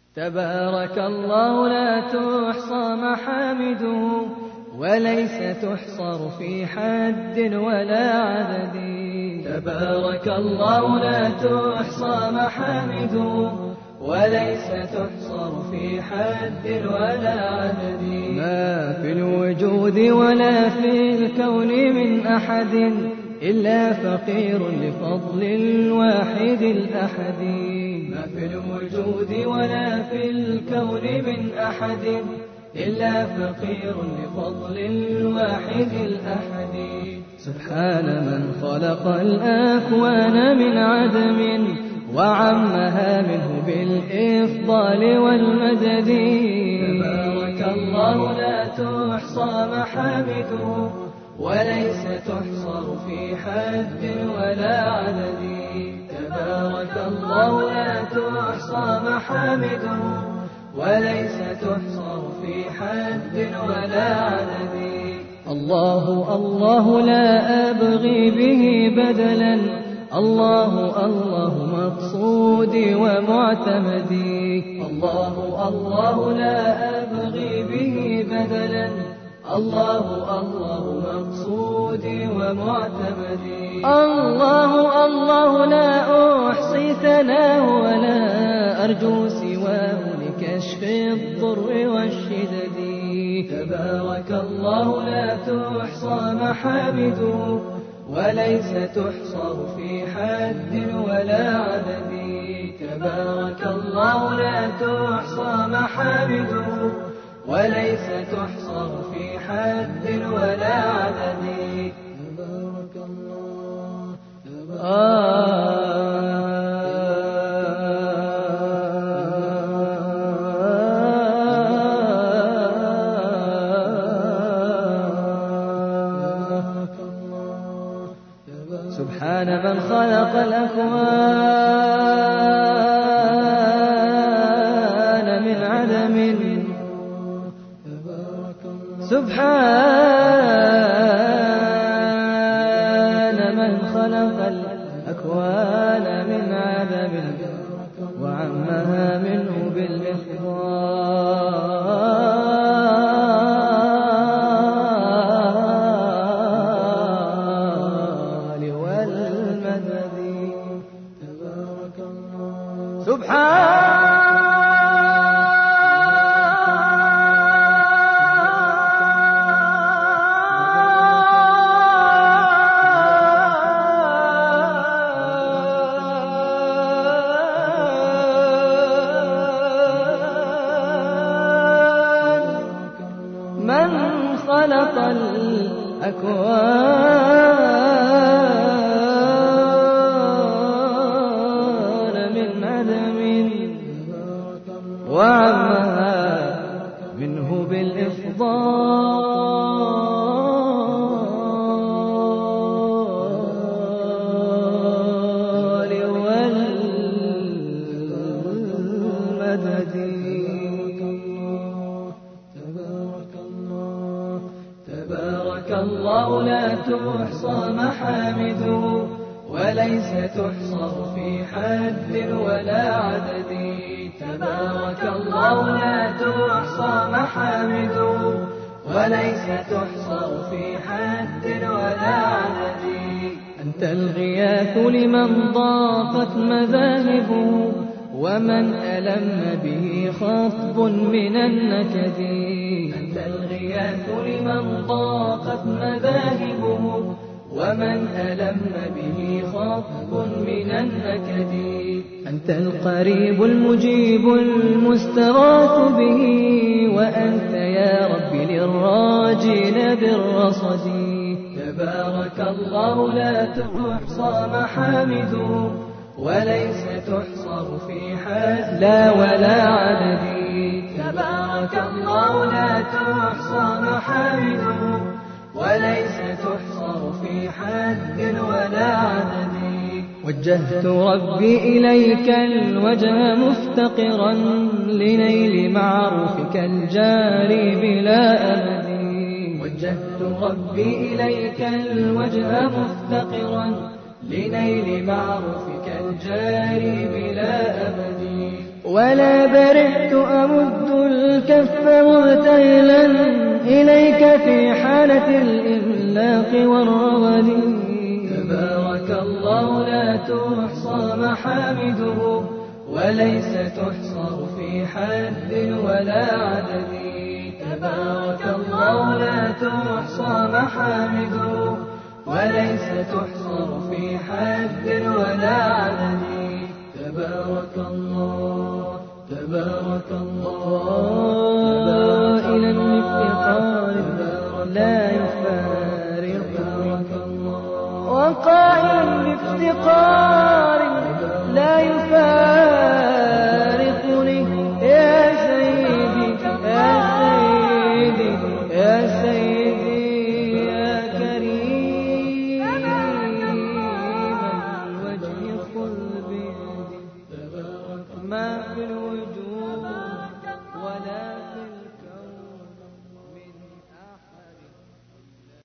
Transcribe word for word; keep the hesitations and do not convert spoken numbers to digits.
تبارك الله لا تحصى محامده وليس تحصر في حد ولا عدد. تبارك الله لا تحصى محامده وليس تحصر في حد ولا عدد. ما في الوجود ولا في الكون من أحد إلا فقير لفضل الواحد الأحد. ما في الوجود ولا في الكون من أحد إلا فقير لفضل الواحد الأحد. سبحان من خلق الأكوان من عدم وعمها منه بالإفضال والمدد. تبارك الله لا تحصى محامده وليس تحصر في حد ولا عدد. تبارك الله لا تحصى محامده وليس تحصر في حد ولا عدد. الله الله لا أبغي به بدلا، الله الله مقصودي ومعتمدي. الله الله لا أبغي به بدلا، الله الله مقصودي ومعتمدي. الله الله لا أحصي ثناه ولا أرجو سواه لكشف الضر والشدد. تبارك الله لا تحصى محامده وليس تحصر في حد ولا عدد. تبارك الله لا تحصى محامده وليس تحصر في حد ولا عدد. تبارك الله آه سبحان من خلق الأكوان من عدم. سبحان من خلق الأكوان من عدم وعمها منه بالإفضال سبحان من خلق الأكوان وعمها منه بالإفضال والمدد. تبارك الله تبارك الله لا تحصى محامده وليس تحصر في حد ولا عدد. تبارك الله لا تحصى محامده وليس تحصر في حد ولا عدد. أنت الغياث لمن ضاقت مذاهبه ومن ألم به خطب من النكد. أنت الغياث لمن ضاقت مذاهبه ومن ألم به خطب من النكد. أنت القريب المجيب المستغاث به وأنت يا رب للراجين بالرصد. تبارك الله لا تحصى محامده وليس تحصر في حد لا ولا عدد. تبارك الله لا تحصى محامده وليس تحصر في حد ولا عدد. وجهت ربي إليك الوجه مفتقرا لنيل معروفك الجاري بلا أمد. وجهت ربي إليك الوجه مفتقرا لنيل معروفك الجاري بلا أمد. ولا برحت أمد الكف مبتهلا إليك في حالة الإملاق والرغد. تبارك الله لا تحصى محامده وليس تحصر في حد ولا عدد. تبارك الله لا تحصى محامده وليس تحصر في حد ولا عدد. تبارك الله تبارك الله إلى الافتقار لا يفارق. وقال